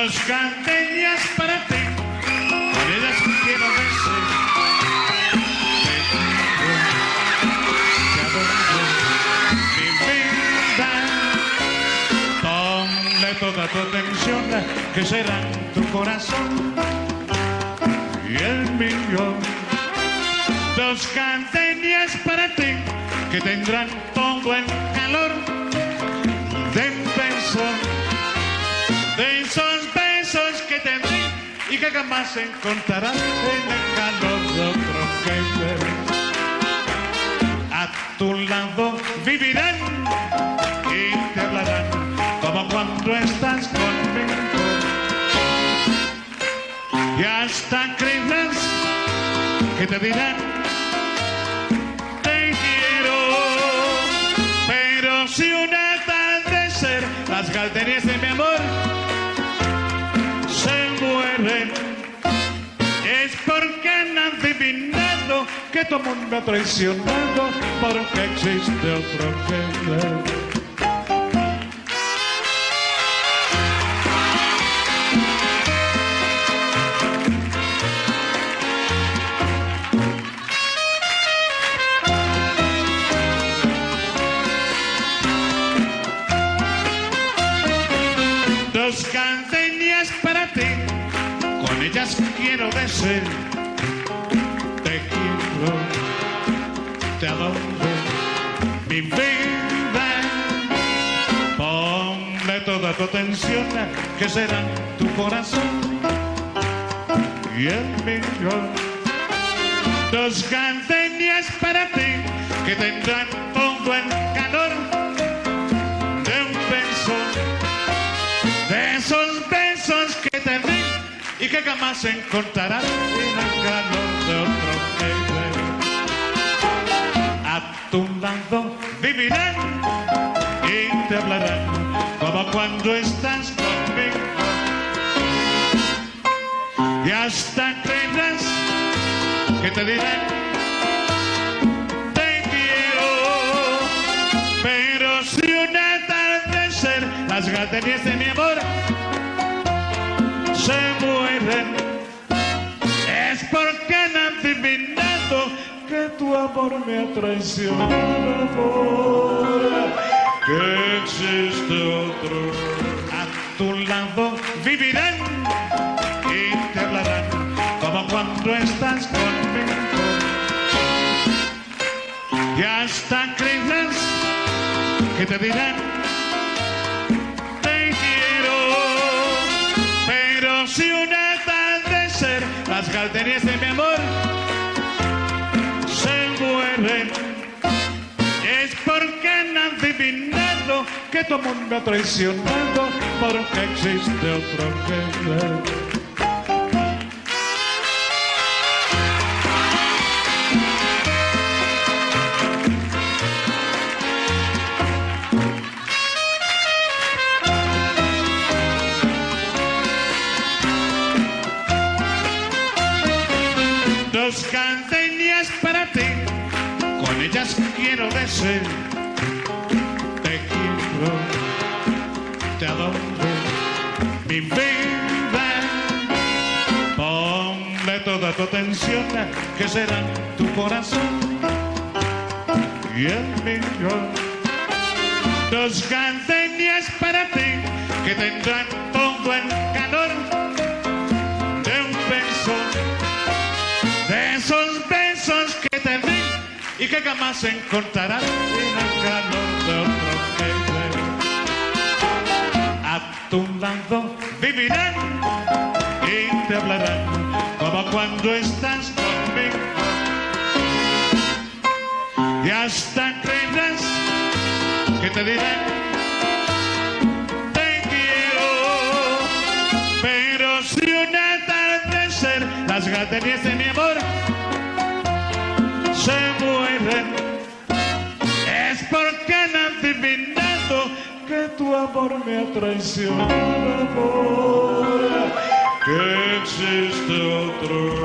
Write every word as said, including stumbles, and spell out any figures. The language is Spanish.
Dos gardenias para ti, con ellas quiero besar. Te adoro, mi vida. Ponle toda tu atención, que será tu corazón y el mío. Dos gardenias para ti, que tendrán todo el calor de un beso, de esos besos que te di y que jamás encontrarás en el calor de otro querer. A tu lado vivirán y te hablarán como cuando estás conmigo, y hasta creerás que te dirán te quiero. Pero si un atardecer las gardenias de mi amor se mueren, es porque han adivinado que tu amor me ha traicionado, porque existe otro querer. Dos gardenias para ti, con ellas quiero decir te quiero, te adoro, mi vida. Ponle toda tu atención, que será tu corazón y el mío. Dos gardenias para ti, que tendrán todo el calor de un beso, de esos besos que te di y que jamás encontrarás en el calor de otro querer. A tu lado vivirán y te hablarán como cuando estás conmigo, y hasta creerás que te dirán te quiero. Pero si un atardecer las gardenias de mi amor se mueren, es porque han adivinado que tu amor me ha traicionado, que existe otro. A tu lado vivirán y te hablarán como cuando estás conmigo, y hasta creerás que te dirán te quiero. Pero si un atardecer las gardenias de mi amor se mueren, es porque han adivinado que tu amor me ha traicionado, porque existe otro querer. Dos gardenias para ti, con ellas quiero decir te quiero, te adoro, mi vida. Ponle toda tu atención, que será tu corazón y el mío. Dos gardenias para ti, que tendrán todo el calor de un beso, de esos besos que te di y que jamás encontrarás en el calor de otro querer. A tu lado vivirán y te hablarán como cuando estás conmigo, y hasta creerás que te dirán te quiero. Pero si un atardecer las gardenias de mi amor se mueren, es porque han adivinado que tu amor me ha traicionado, que existe otro.